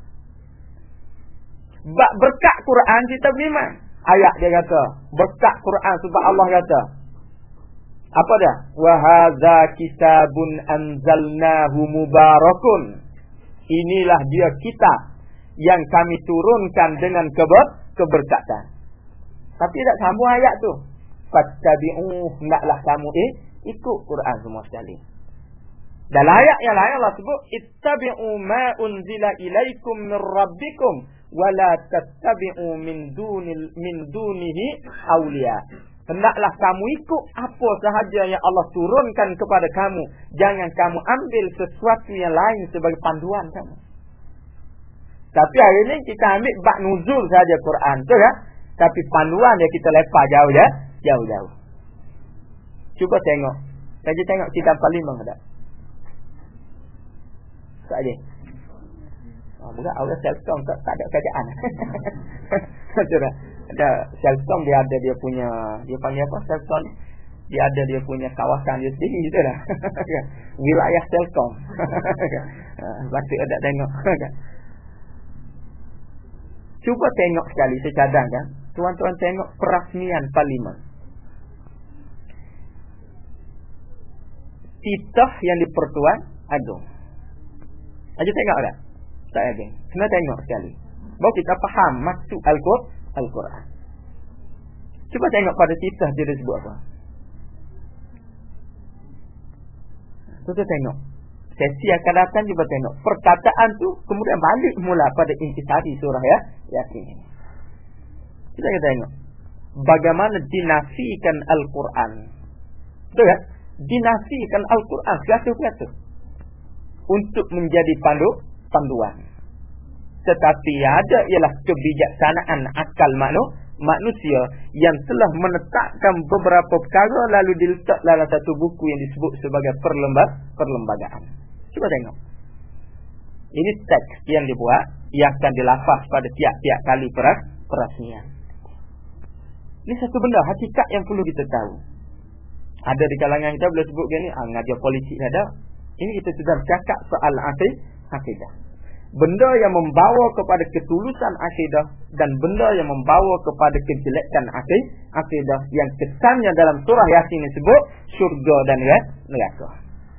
Bak berkat Quran kita beriman. Ayat dia kata, berkat Quran sebab Allah kata. Apa dia? Wa hadza kitabun anzalnahu mubarakun. Inilah dia kitab yang kami turunkan dengan keber keberkatan. Tapi tak sambung ayat tu. Fattabi'u, hendaklah kamu eh ikut Quran semua sekali. Dalam ayat yang lain Allah sebut ittabi'u ma unzila ilaikum min rabbikum wa la tattabi'u min dunil min dunihi awliya. Hendaklah kamu ikut apa sahaja yang Allah turunkan kepada kamu. Jangan kamu ambil sesuatu yang lain sebagai panduan kamu. Tapi hari ini kita ambil bab nuzul saja Quran, betul kan? Tapi panduan dia kita lepas jauh ya, jauh-jauh. Cuba tengok. Saya tengok kitab Parlimen tak? Tak ada. Oh, bukan orang Selcom tak, tak ada kerajaan. Betul tak? Ada Selcom dia ada dia punya, dia panggil apa Selcom? Dia ada dia punya kawasan dia sendiri, betul tak? Wilayah Selcom. Patut ada tengok. Cuba tengok sekali, saya cadangkan. Tuan-tuan tengok perasmian Parlimen. Titah yang di-Pertuan Agong. Aja tengok tak? Tak ada. Kena tengok sekali. Baru kita faham maksud Al-Quran. Cuba tengok pada titah dia disebut apa. Cuba tengok. Sesi akan datang cuba tengok. Perkataan tu kemudian balik mula pada intisari surah ya. Yasin. Kita akan tengok. Bagaimana dinafikan Al-Quran. Betul tak? Dinafikan Al-Quran satu-satu. Untuk menjadi pandu, panduan. Tetapi ada ialah kebijaksanaan akal maknu, manusia yang telah menetapkan beberapa perkara lalu diletak dalam satu buku yang disebut sebagai perlembag, perlembagaan. Cuba tengok. Ini teks yang dibuat yang akan dilafaz pada tiap-tiap kali peras, perasmian. Ini satu benda hakikat yang perlu kita tahu. Ada di kalangan kita boleh sebut gini, ah, ngajar politik ada. Ini kita sudah bercakap soal akidah. Benda yang membawa kepada ketulusan akidah dan benda yang membawa kepada kejelekan akidah yang kesannya dalam surah Yasin disebut syurga dan neraka.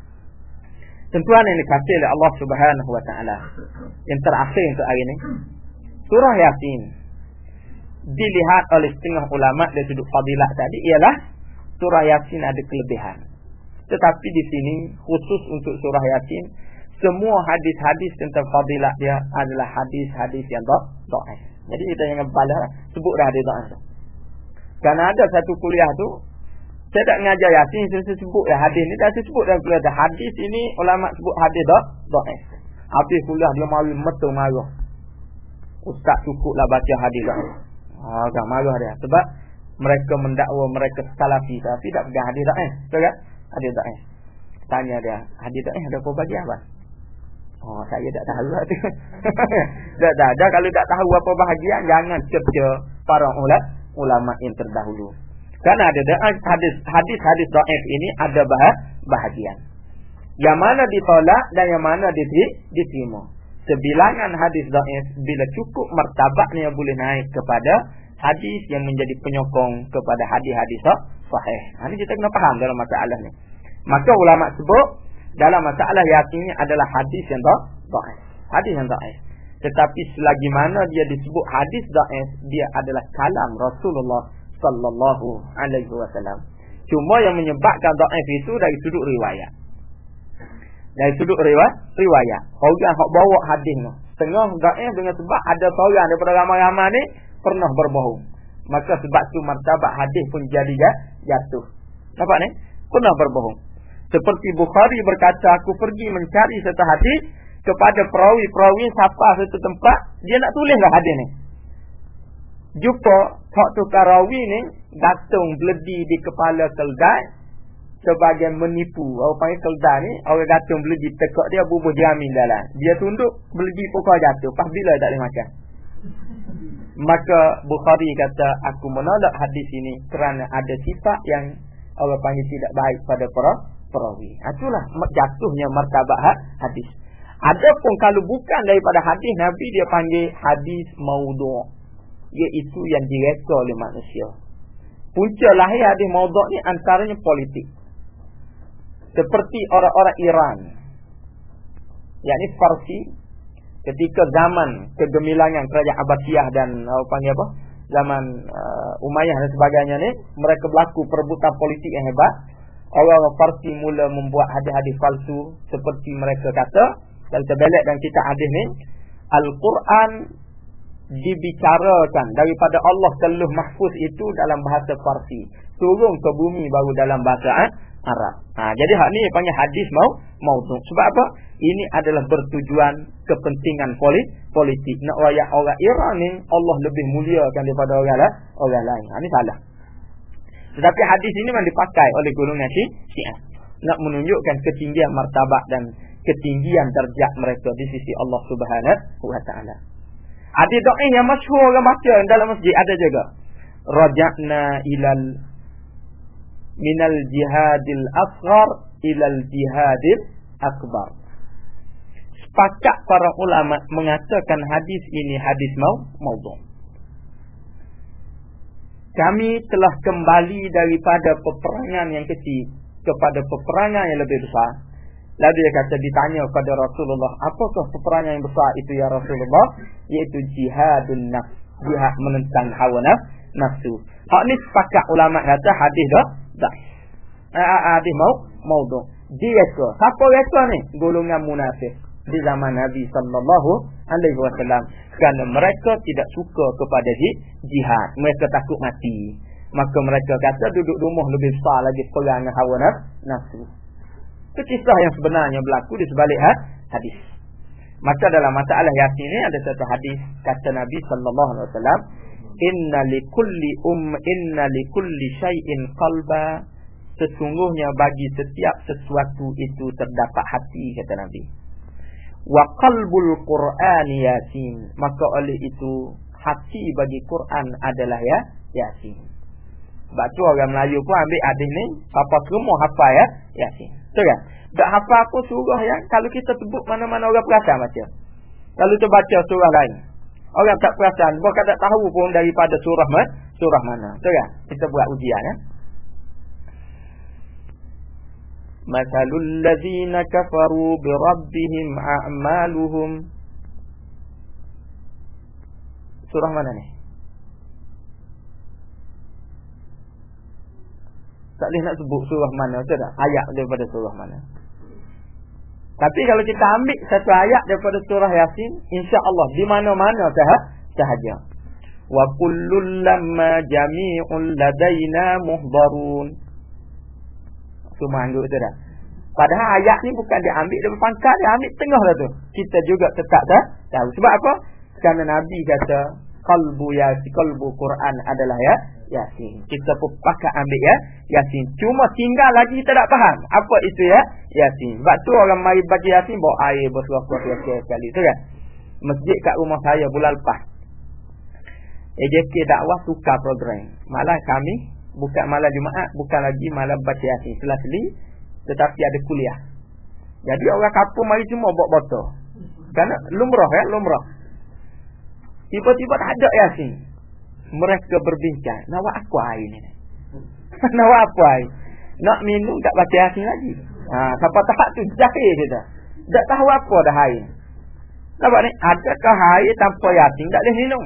Tentuan yang dikasih oleh Allah Subhanahu wa taala. Yang terakhir untuk hari ini, surah Yasin dilihat oleh setengah ulama dari sudut fadilah tadi ialah surah Yasin ada kelebihan. Tetapi di sini khusus untuk surah Yasin, semua hadis-hadis tentang fadilah dia adalah hadis-hadis yang dhaif. Jadi kita jangan balas sebut dah hadis dhaif. Kerana ada satu kuliah tu saya tak mengajar Yasin, saya sebut ya hadis ni dah sebut dalam kuliah dah. Hadis ini ulama sebut hadis dhaif. Habis kuliah dia malu metu marah. Ustaz cukuplah baca hadis dhaif. Ah, agak marah dia sebab mereka mendakwa mereka salafi tapi tak pegang hadis dhaif. Betul tak? Hadis dhaif. Tanya dia, hadis dhaif ada apa bahagian apa? Oh, saya tak tahu lah tu. Tak tak ada. Kalau tak tahu apa bahagian, jangan cerca para ulama ulama yang terdahulu. Kerana ada hadis hadis hadis dhaif ini ada bahagian. Yang mana ditolak dan yang mana diterima. Sebilangan hadis dhaif bila cukup martabatnya boleh naik kepada hadis yang menjadi penyokong kepada hadis-hadis sahih. Ini kita kena faham dalam masalah ni. Maka ulama sebut dalam masalah yakin ini adalah hadis yang dhaif. Hadis yang dhaif. Tetapi selagi mana dia disebut hadis dhaif, dia adalah kalam Rasulullah sallallahu alaihi wasallam. Cuma yang menyebabkan dhaif itu dari sudut riwayat. Dari sudut riwayat, riwayat. Orang hak bawa hadis tu setengah dhaif dengan sebab ada seorang daripada ramai-ramai ni pernah berbohong. Maka sebab tu martabat hadis pun jadi jatuh. Nampak ni? Pernah berbohong. Seperti Bukhari berkata, aku pergi mencari satu hadis kepada perawi-perawi siapa satu tempat, dia nak tulislah hadis ni. Jumpa hak tukar rawi ni gantung beledi di kepala keldai sebagai menipu. Orang panggil keldai ni, orang gantung beledi tekak dia bubuh jamin dalam. Dia tunduk beledi pokok jatuh. Pas bila tak boleh makan. Maka Bukhari kata, aku menolak hadis ini kerana ada sifat yang orang panggil tidak baik pada para perawi. Itulah jatuhnya martabat hadis. Adapun kalau bukan daripada hadis Nabi, dia panggil hadis maudhu', iaitu yang direka oleh manusia. Punca lahir hadis maudhu' ni antaranya politik. Seperti orang-orang Iran, yakni Farsi, ketika zaman kegemilangan kerajaan Abbasiyah dan apa panggil apa? Zaman uh, Umayyah dan sebagainya ni, mereka berlaku perebutan politik yang hebat. Orang-orang Parsi mula membuat hadis-hadis palsu seperti mereka kata. Kalau kita balik dan kita hadis ni, Al-Quran dibicarakan daripada Allah Teluh Mahfuz itu dalam bahasa Parsi, turun ke bumi baru dalam bahasa eh, Arab. Ha, jadi hak ni panggil hadis mau maudhu'. Sebab apa? Ini adalah bertujuan kepentingan politik. politik. Nak rakyat orang Iran ni Allah lebih muliakan daripada orang lah, orang lain. Ha, ni salah. Tetapi hadis ini memang dipakai oleh golongan Syiah nak menunjukkan ketinggian martabat dan ketinggian darjat mereka di sisi Allah Subhanahu wa taala. Ada doa yang masyhur orang baca dalam masjid ada juga. Raja'na ilal minal jihadil asghar ilal jihadil akbar. Sepakat para ulama mengatakan hadis ini hadis mau maudhu'. Kami telah kembali daripada peperangan yang kecil kepada peperangan yang lebih besar. Lalu dia kata, ditanya kepada Rasulullah, apakah peperangan yang besar itu ya Rasulullah? Iaitu jihadun nafs, jihad menentang hawa nafsu. Hak ni sepakat ulama kata hadis dah dah. Hadis mau maudhu'. Dia ke siapa reka ni? Golongan munafik di zaman Nabi sallallahu alaihi wasallam, kerana mereka tidak suka kepada jihad, mereka takut mati. Maka mereka kata duduk rumah lebih besar lagi perang hawa nafsu. Itu kisah yang sebenarnya berlaku di sebalik hadis. Maka dalam masalah Yasin ini ada satu hadis kata Nabi sallallahu alaihi wasallam, inna likulli um inna likulli syai'in qalba, sesungguhnya bagi setiap sesuatu itu terdapat hati, kata Nabi. Wa qalbul Qur'ani Yasin, maka oleh itu hati bagi Quran adalah ya Yasin. Sebab tu orang Melayu pun ambil hadis ni, siapa semua hafal ya Yasin. Betul kan? Tak hafal aku surah ya, kalau kita sebut mana-mana orang perasan baca. Kalau kita baca surah lain, orang tak perasan, bukan tak tahu pun daripada surah mana, surah mana. Betul kan? Kita buat ujian ya. Masalul ladzina kafaru bi rabbihim a'maluhum. Surah mana ni? Tak boleh nak sebut surah mana, betul tak? Ayat daripada surah mana. Tapi kalau kita ambil satu ayat daripada surah Yasin, insya-Allah di mana-mana sah sahaja. Wa kullul lamma jami'un ladaina muhdarun. Cuma anggap betul tak? Padahal ayat ni bukan diambil dari pangkal, dia ambil tengah lah tu. Kita juga tetap dah tahu. Sebab apa? Kerana Nabi kata qalbu Yasin, qalbu Quran adalah ya Yasin. Kita pun pakai ambil ya Yasin. Cuma tinggal lagi kita tak faham apa itu ya Yasin. Sebab tu orang mari baca Yasin bawa air bersuah-suah sekali, tu kan? Masjid kat rumah saya bulan lepas, A J K dakwah tukar program. Malah kami bukan malam Jumaat, bukan lagi malam baca Yasin selasli, tetapi ada kuliah. Jadi orang kampung mari semua bawa botol. Kerana lumrah ya, lumrah. Tiba-tiba tak ada Yasin. Mereka berbincang, nak buat apa air ni? Nak buat apa air? Nak minum tak baca Yasin lagi. Ha, sampai tahap tu jahil kita. Tak tahu apa dah air. Nampak ni? Adakah air tanpa Yasin tak boleh minum?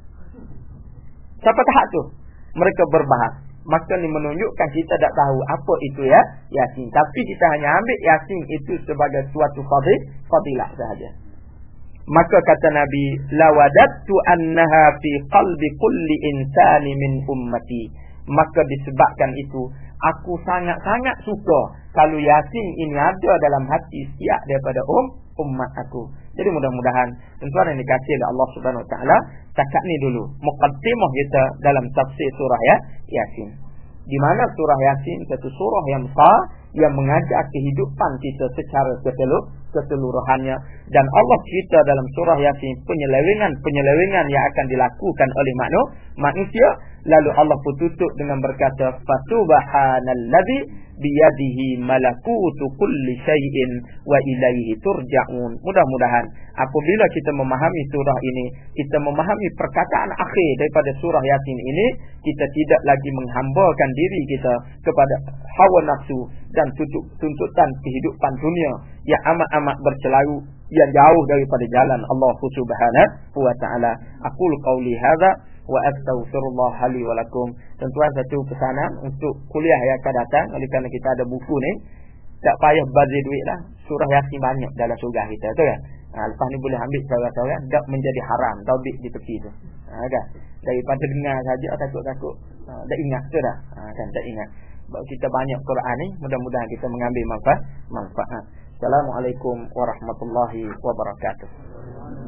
Sampai tahap tu mereka berbahas. Maka ni menunjukkan kita tak tahu apa itu ya Yasin. Tapi kita hanya ambil Yasin itu sebagai suatu fadil, fadilah sahaja. Maka kata Nabi, lawadattu annaha fi qalbi kulli insani min ummati. Maka disebabkan itu, aku sangat-sangat suka kalau Yasin ini ada dalam hati setiap daripada um, umat aku. Jadi mudah-mudahan tuan-tuan yang dikasihi oleh Allah Subhanahu Wa Taala, cakap ni dulu muqaddimah kita dalam tafsir surah ya Yasin. Di mana surah Yasin satu surah yang besar yang mengajar kehidupan kita secara keseluruh, keseluruhannya, dan Allah cerita dalam surah Yasin penyelewengan-penyelewengan yang akan dilakukan oleh manusia. Lalu Allah pun tutup dengan berkata, Fasubhanalladzi biyadihi malakutu kulli syai'in wa ilaihi turja'un. Mudah-mudahan apabila kita memahami surah ini, kita memahami perkataan akhir daripada surah Yasin ini, kita tidak lagi menghambakan diri kita kepada hawa nafsu dan tuntutan kehidupan dunia yang amat-amat bercelaru, yang jauh daripada jalan Allah Subhanahu wa taala. Aqul qauli hadza wa astaghfirullah li wa lakum. Tuan-tuan, satu pesanan untuk kuliah yang akan datang, oleh kerana kita ada buku ni, tak payah bazir duit lah. Surah Yasin banyak dalam surah kita tu kan. Ha, lepas ni boleh ambil seorang-seorang, tak menjadi haram taubat di tepi tu. Ha, kan? Daripada dengar saja takut-takut, ha, dah ingat tu dah. Ha, kan tak ingat. Sebab kita banyak Quran ni, mudah-mudahan kita mengambil manfaat. manfaat. Ha. Assalamualaikum warahmatullahi wabarakatuh.